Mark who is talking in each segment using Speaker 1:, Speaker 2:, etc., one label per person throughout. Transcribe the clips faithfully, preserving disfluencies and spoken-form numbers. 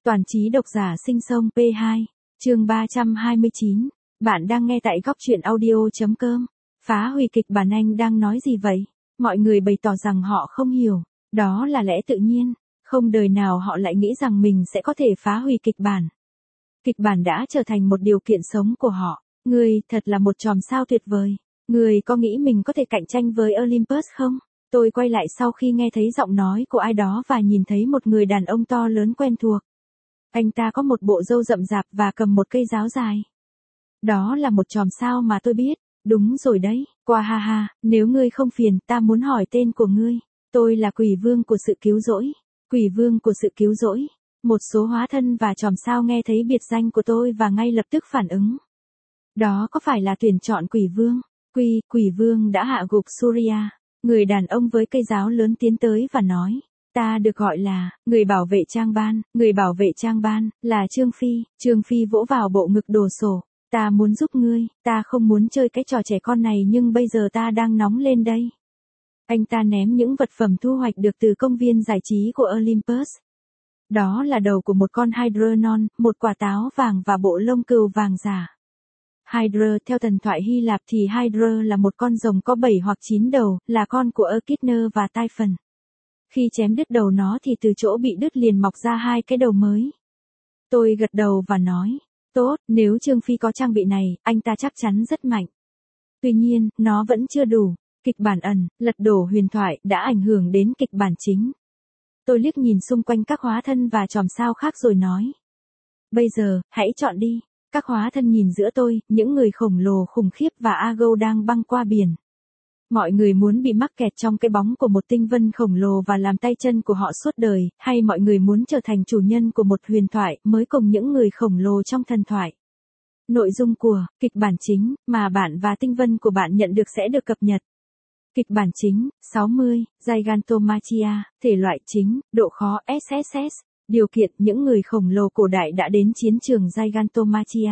Speaker 1: Toàn trí độc giả sinh sông pê hai, chương ba trăm hai mươi chín. Bạn đang nghe tại góc truyện audio.com. Phá hủy kịch bản, anh đang nói gì vậy? Mọi người bày tỏ rằng họ không hiểu. Đó là lẽ tự nhiên. Không đời nào họ lại nghĩ rằng mình sẽ có thể phá hủy kịch bản. Kịch bản đã trở thành một điều kiện sống của họ. Ngươi thật là một chòm sao tuyệt vời. Ngươi có nghĩ mình có thể cạnh tranh với Olympus không? Tôi quay lại sau khi nghe thấy giọng nói của ai đó và nhìn thấy một người đàn ông to lớn quen thuộc. Anh ta có một bộ râu rậm rạp và cầm một cây giáo dài. Đó là một chòm sao mà tôi biết. Đúng rồi đấy, qua ha ha, nếu ngươi không phiền, ta muốn hỏi tên của ngươi. Tôi là quỷ vương của sự cứu rỗi. Quỷ vương của sự cứu rỗi. Một số hóa thân và chòm sao nghe thấy biệt danh của tôi và ngay lập tức phản ứng. Đó có phải là tuyển chọn quỷ vương? Quỷ, quỷ vương đã hạ gục Surya. Người đàn ông với cây giáo lớn tiến tới và nói. Ta được gọi là, người bảo vệ trang ban, người bảo vệ trang ban, là Trương Phi. Trương Phi vỗ vào bộ ngực đồ sổ. Ta muốn giúp ngươi, ta không muốn chơi cái trò trẻ con này nhưng bây giờ ta đang nóng lên đây. Anh ta ném những vật phẩm thu hoạch được từ công viên giải trí của Olympus. Đó là đầu của một con Hydra non, một quả táo vàng và bộ lông cừu vàng giả. Hydra, theo thần thoại Hy Lạp thì Hydra là một con rồng có bảy hoặc chín đầu, là con của Echidna và Typhon. Khi chém đứt đầu nó thì từ chỗ bị đứt liền mọc ra hai cái đầu mới. Tôi gật đầu và nói, tốt, nếu Trương Phi có trang bị này, anh ta chắc chắn rất mạnh. Tuy nhiên, nó vẫn chưa đủ. Kịch bản ẩn, lật đổ huyền thoại đã ảnh hưởng đến kịch bản chính. Tôi liếc nhìn xung quanh các hóa thân và chòm sao khác rồi nói. Bây giờ, hãy chọn đi. Các hóa thân nhìn giữa tôi, những người khổng lồ khủng khiếp và Argo đang băng qua biển. Mọi người muốn bị mắc kẹt trong cái bóng của một tinh vân khổng lồ và làm tay chân của họ suốt đời, hay mọi người muốn trở thành chủ nhân của một huyền thoại mới cùng những người khổng lồ trong thần thoại. Nội dung của kịch bản chính mà bạn và tinh vân của bạn nhận được sẽ được cập nhật. Kịch bản chính, sáu mươi, Gigantomachia, thể loại chính, độ khó ét ét ét, điều kiện những người khổng lồ cổ đại đã đến chiến trường Gigantomachia.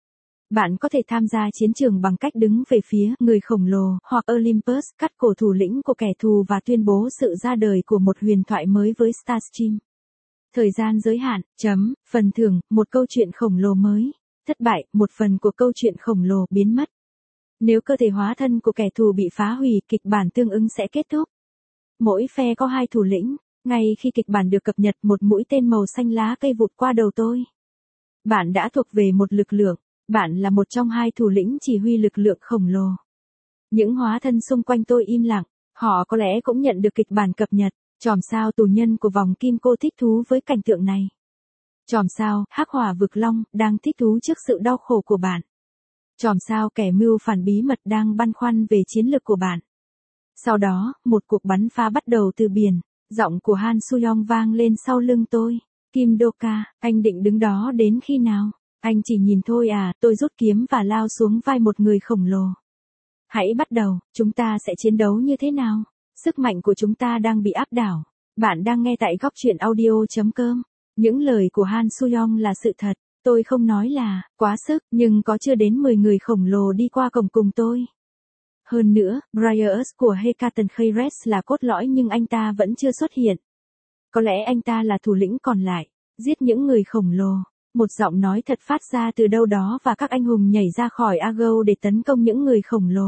Speaker 1: Bạn có thể tham gia chiến trường bằng cách đứng về phía người khổng lồ hoặc Olympus, cắt cổ thủ lĩnh của kẻ thù và tuyên bố sự ra đời của một huyền thoại mới với Starstream. Thời gian giới hạn, chấm, phần thưởng, một câu chuyện khổng lồ mới. Thất bại, một phần của câu chuyện khổng lồ biến mất. Nếu cơ thể hóa thân của kẻ thù bị phá hủy, kịch bản tương ứng sẽ kết thúc. Mỗi phe có hai thủ lĩnh. Ngay khi kịch bản được cập nhật, một mũi tên màu xanh lá cây vụt qua đầu tôi. Bạn đã thuộc về một lực lượng. Bạn là một trong hai thủ lĩnh chỉ huy lực lượng khổng lồ. Những hóa thân xung quanh tôi im lặng. Họ có lẽ cũng nhận được kịch bản cập nhật. Chòm sao tù nhân của vòng kim cô thích thú với cảnh tượng này. Chòm sao hắc hỏa vực long đang thích thú trước sự đau khổ của bạn. Chòm sao kẻ mưu phản bí mật đang băn khoăn về chiến lược của bạn. Sau đó, một cuộc bắn phá bắt đầu từ biển. Giọng của Han Suyong vang lên sau lưng tôi. Kim Doka, anh định đứng đó đến khi nào? Anh chỉ nhìn thôi à, tôi rút kiếm và lao xuống vai một người khổng lồ. Hãy bắt đầu, chúng ta sẽ chiến đấu như thế nào? Sức mạnh của chúng ta đang bị áp đảo. Bạn đang nghe tại góc truyện audio.com. Những lời của Han Suyong là sự thật. Tôi không nói là, quá sức, nhưng có chưa đến mười người khổng lồ đi qua cổng cùng tôi. Hơn nữa, Briars của Hekaton Khares là cốt lõi nhưng anh ta vẫn chưa xuất hiện. Có lẽ anh ta là thủ lĩnh còn lại. Giết những người khổng lồ. Một giọng nói thật phát ra từ đâu đó và các anh hùng nhảy ra khỏi Argo để tấn công những người khổng lồ.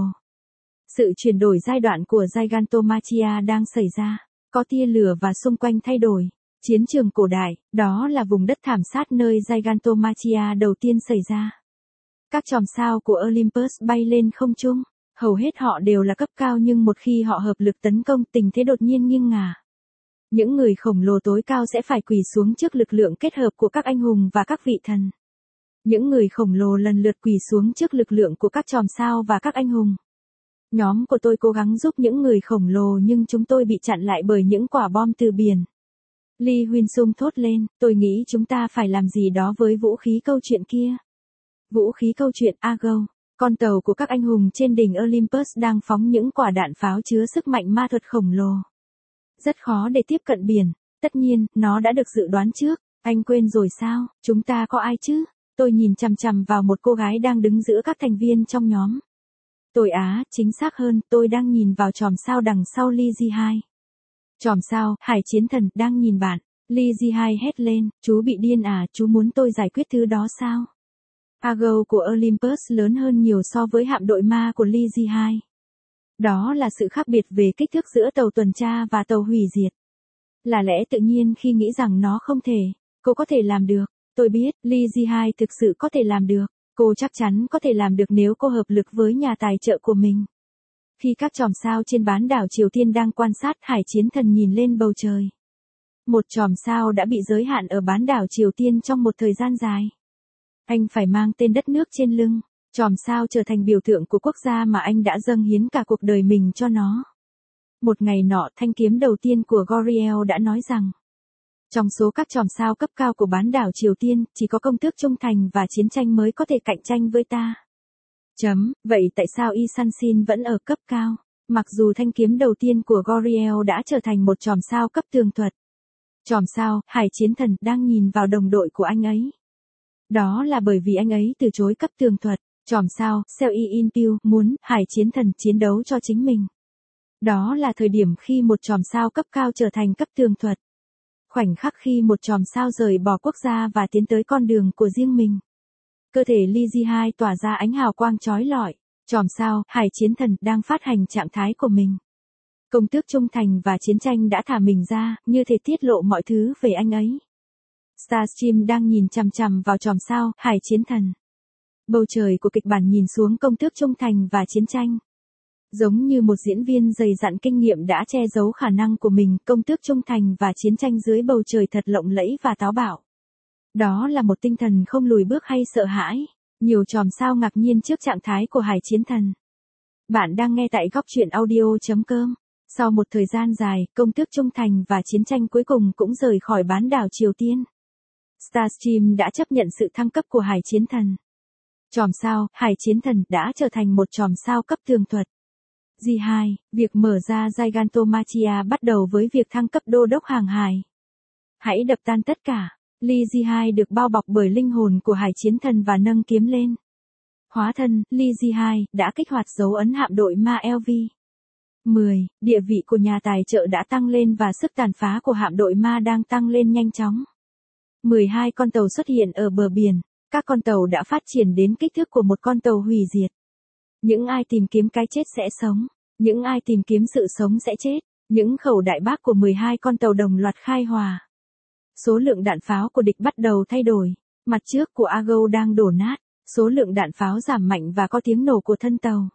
Speaker 1: Sự chuyển đổi giai đoạn của Gigantomachia đang xảy ra. Có tia lửa và xung quanh thay đổi. Chiến trường cổ đại, đó là vùng đất thảm sát nơi Gigantomachia đầu tiên xảy ra. Các chòm sao của Olympus bay lên không trung. Hầu hết họ đều là cấp cao nhưng một khi họ hợp lực tấn công, tình thế đột nhiên nghiêng ngả. Những người khổng lồ tối cao sẽ phải quỳ xuống trước lực lượng kết hợp của các anh hùng và các vị thần. Những người khổng lồ lần lượt quỳ xuống trước lực lượng của các chòm sao và các anh hùng. Nhóm của tôi cố gắng giúp những người khổng lồ nhưng chúng tôi bị chặn lại bởi những quả bom từ biển. Lee Huynh Sung thốt lên, tôi nghĩ chúng ta phải làm gì đó với vũ khí câu chuyện kia. Vũ khí câu chuyện Argo, con tàu của các anh hùng trên đỉnh Olympus đang phóng những quả đạn pháo chứa sức mạnh ma thuật khổng lồ. Rất khó để tiếp cận biển, tất nhiên, nó đã được dự đoán trước, anh quên rồi sao, chúng ta có ai chứ? Tôi nhìn chằm chằm vào một cô gái đang đứng giữa các thành viên trong nhóm. Tôi á, chính xác hơn, tôi đang nhìn vào chòm sao đằng sau Lee Ji hai. Chòm sao, Hải Chiến Thần, đang nhìn bạn. Lee Ji-hai hét lên, chú bị điên à, chú muốn tôi giải quyết thứ đó sao? Argo của Olympus lớn hơn nhiều so với hạm đội ma của Lee Ji-hai. Đó là sự khác biệt về kích thước giữa tàu tuần tra và tàu hủy diệt. Là lẽ tự nhiên khi nghĩ rằng nó không thể, cô có thể làm được. Tôi biết, Lee Ji-hai thực sự có thể làm được. Cô chắc chắn có thể làm được nếu cô hợp lực với nhà tài trợ của mình. Khi các chòm sao trên bán đảo Triều Tiên đang quan sát, Hải Chiến Thần nhìn lên bầu trời. Một chòm sao đã bị giới hạn ở bán đảo Triều Tiên trong một thời gian dài. Anh phải mang tên đất nước trên lưng. Chòm sao trở thành biểu tượng của quốc gia mà anh đã dâng hiến cả cuộc đời mình cho nó. Một ngày nọ, thanh kiếm đầu tiên của Goriel đã nói rằng, trong số các chòm sao cấp cao của bán đảo Triều Tiên, chỉ có công tước trung thành và chiến tranh mới có thể cạnh tranh với ta. Chấm, vậy tại sao Y Sun-shin vẫn ở cấp cao? Mặc dù thanh kiếm đầu tiên của Goriel đã trở thành một chòm sao cấp tường thuật. Chòm sao, Hải Chiến Thần, đang nhìn vào đồng đội của anh ấy. Đó là bởi vì anh ấy từ chối cấp tường thuật. Chòm sao, Seo In-pil, muốn, Hải Chiến Thần chiến đấu cho chính mình. Đó là thời điểm khi một chòm sao cấp cao trở thành cấp tường thuật. Khoảnh khắc khi một chòm sao rời bỏ quốc gia và tiến tới con đường của riêng mình. Cơ thể Lee Ji-hai tỏa ra ánh hào quang chói lọi. Chòm sao, Hải Chiến Thần, đang phát hành trạng thái của mình. Công tước trung thành và chiến tranh đã thả mình ra, như thể tiết lộ mọi thứ về anh ấy. Starstream đang nhìn chằm chằm vào chòm sao, Hải Chiến Thần. Bầu trời của kịch bản nhìn xuống công tước trung thành và chiến tranh. Giống như một diễn viên dày dặn kinh nghiệm đã che giấu khả năng của mình, công tước trung thành và chiến tranh dưới bầu trời thật lộng lẫy và táo bạo. Đó là một tinh thần không lùi bước hay sợ hãi. Nhiều chòm sao ngạc nhiên trước trạng thái của Hải Chiến Thần. Bạn đang nghe tại góc truyện audio chấm com. Sau một thời gian dài, công tước trung thành và chiến tranh cuối cùng cũng rời khỏi bán đảo Triều Tiên. Starstream đã chấp nhận sự thăng cấp của Hải Chiến Thần. Chòm sao, Hải Chiến Thần đã trở thành một chòm sao cấp tường thuật. Ji hai, việc mở ra Gigantomachia bắt đầu với việc thăng cấp đô đốc hàng hải. Hãy đập tan tất cả. Lee Ji hai được bao bọc bởi linh hồn của Hải Chiến Thần và nâng kiếm lên. Hóa thân, Lee Ji hai, đã kích hoạt dấu ấn hạm đội ma L V. mười, địa vị của nhà tài trợ đã tăng lên và sức tàn phá của hạm đội ma đang tăng lên nhanh chóng. mười hai con tàu xuất hiện ở bờ biển. Các con tàu đã phát triển đến kích thước của một con tàu hủy diệt. Những ai tìm kiếm cái chết sẽ sống. Những ai tìm kiếm sự sống sẽ chết. Những khẩu đại bác của mười hai con tàu đồng loạt khai hỏa. Số lượng đạn pháo của địch bắt đầu thay đổi. Mặt trước của Argo đang đổ nát. Số lượng đạn pháo giảm mạnh và có tiếng nổ của thân tàu.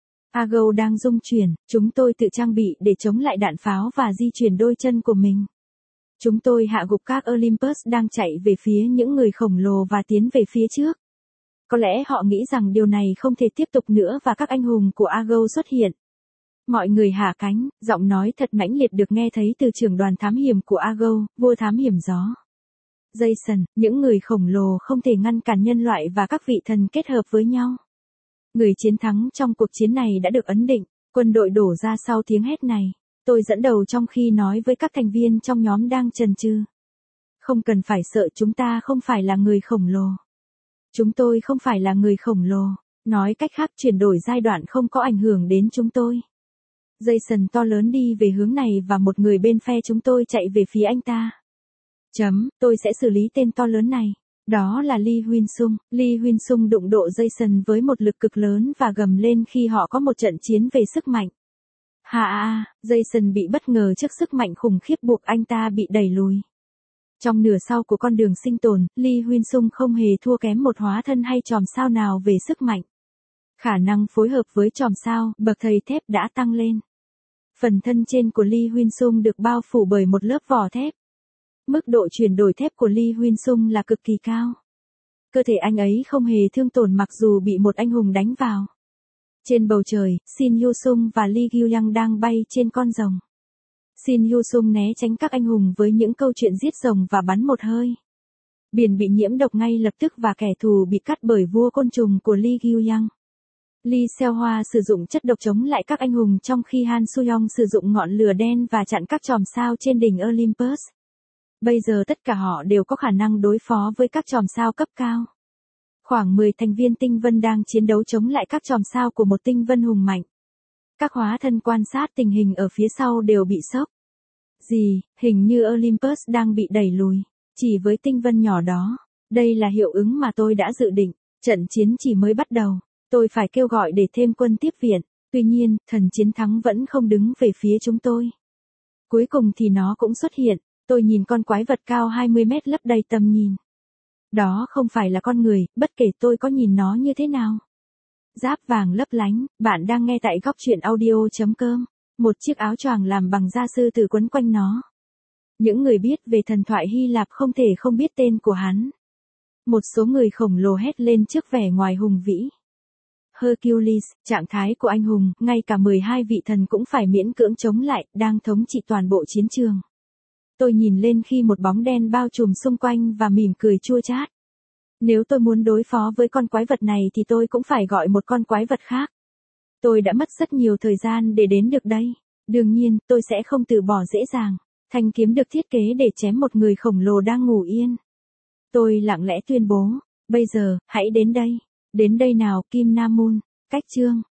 Speaker 1: Argo đang rung chuyển. Chúng tôi tự trang bị để chống lại đạn pháo và di chuyển đôi chân của mình. Chúng tôi hạ gục các Olympus đang chạy về phía những người khổng lồ và tiến về phía trước. Có lẽ họ nghĩ rằng điều này không thể tiếp tục nữa và các anh hùng của Argo xuất hiện. Mọi người hạ cánh, giọng nói thật mãnh liệt được nghe thấy từ trưởng đoàn thám hiểm của Argo, vua thám hiểm gió. Jason, những người khổng lồ không thể ngăn cản nhân loại và các vị thần kết hợp với nhau. Người chiến thắng trong cuộc chiến này đã được ấn định, quân đội đổ ra sau tiếng hét này. Tôi dẫn đầu trong khi nói với các thành viên trong nhóm đang chần chừ. Không cần phải sợ, chúng ta không phải là người khổng lồ. Chúng tôi không phải là người khổng lồ. Nói cách khác, chuyển đổi giai đoạn không có ảnh hưởng đến chúng tôi. Jason to lớn đi về hướng này và một người bên phe chúng tôi chạy về phía anh ta. Chấm, tôi sẽ xử lý tên to lớn này. Đó là Lee Huynh-sung. Lee Huynh-sung đụng độ Jason với một lực cực lớn và gầm lên khi họ có một trận chiến về sức mạnh. Hà à, Jason bị bất ngờ trước sức mạnh khủng khiếp buộc anh ta bị đẩy lùi. Trong nửa sau của con đường sinh tồn, Lee Huynh-sung không hề thua kém một hóa thân hay chòm sao nào về sức mạnh. Khả năng phối hợp với chòm sao, bậc thầy thép đã tăng lên. Phần thân trên của Lee Huynh-sung được bao phủ bởi một lớp vỏ thép. Mức độ chuyển đổi thép của Lee Huynh-sung là cực kỳ cao. Cơ thể anh ấy không hề thương tổn mặc dù bị một anh hùng đánh vào. Trên bầu trời, Shin Hyo-sung và Lee Gyu-yang đang bay trên con rồng. Shin Hyo-sung né tránh các anh hùng với những câu chuyện giết rồng và bắn một hơi. Biển bị nhiễm độc ngay lập tức và kẻ thù bị cắt bởi vua côn trùng của Lee Gyu-yang. Lee Seo-hwa sử dụng chất độc chống lại các anh hùng trong khi Han Soo-yong sử dụng ngọn lửa đen và chặn các chòm sao trên đỉnh Olympus. Bây giờ tất cả họ đều có khả năng đối phó với các chòm sao cấp cao. Khoảng mười thành viên tinh vân đang chiến đấu chống lại các chòm sao của một tinh vân hùng mạnh. Các hóa thân quan sát tình hình ở phía sau đều bị sốc. Gì, hình như Olympus đang bị đẩy lùi. Chỉ với tinh vân nhỏ đó. Đây là hiệu ứng mà tôi đã dự định. Trận chiến chỉ mới bắt đầu. Tôi phải kêu gọi để thêm quân tiếp viện. Tuy nhiên, thần chiến thắng vẫn không đứng về phía chúng tôi. Cuối cùng thì nó cũng xuất hiện. Tôi nhìn con quái vật cao hai mươi mét lấp đầy tầm nhìn. Đó không phải là con người, bất kể tôi có nhìn nó như thế nào. Giáp vàng lấp lánh, bạn đang nghe tại góc truyện audio chấm com. Một chiếc áo choàng làm bằng da sư tử quấn quanh nó. Những người biết về thần thoại Hy Lạp không thể không biết tên của hắn. Một số người khổng lồ hét lên trước vẻ ngoài hùng vĩ. Hercules, trạng thái của anh hùng, ngay cả mười hai vị thần cũng phải miễn cưỡng chống lại, đang thống trị toàn bộ chiến trường. Tôi nhìn lên khi một bóng đen bao trùm xung quanh và mỉm cười chua chát. Nếu tôi muốn đối phó với con quái vật này thì tôi cũng phải gọi một con quái vật khác. Tôi đã mất rất nhiều thời gian để đến được đây. Đương nhiên, tôi sẽ không từ bỏ dễ dàng. Thanh kiếm được thiết kế để chém một người khổng lồ đang ngủ yên. Tôi lặng lẽ tuyên bố, bây giờ, hãy đến đây. Đến đây nào, Kim Nam Moon. Cách chương.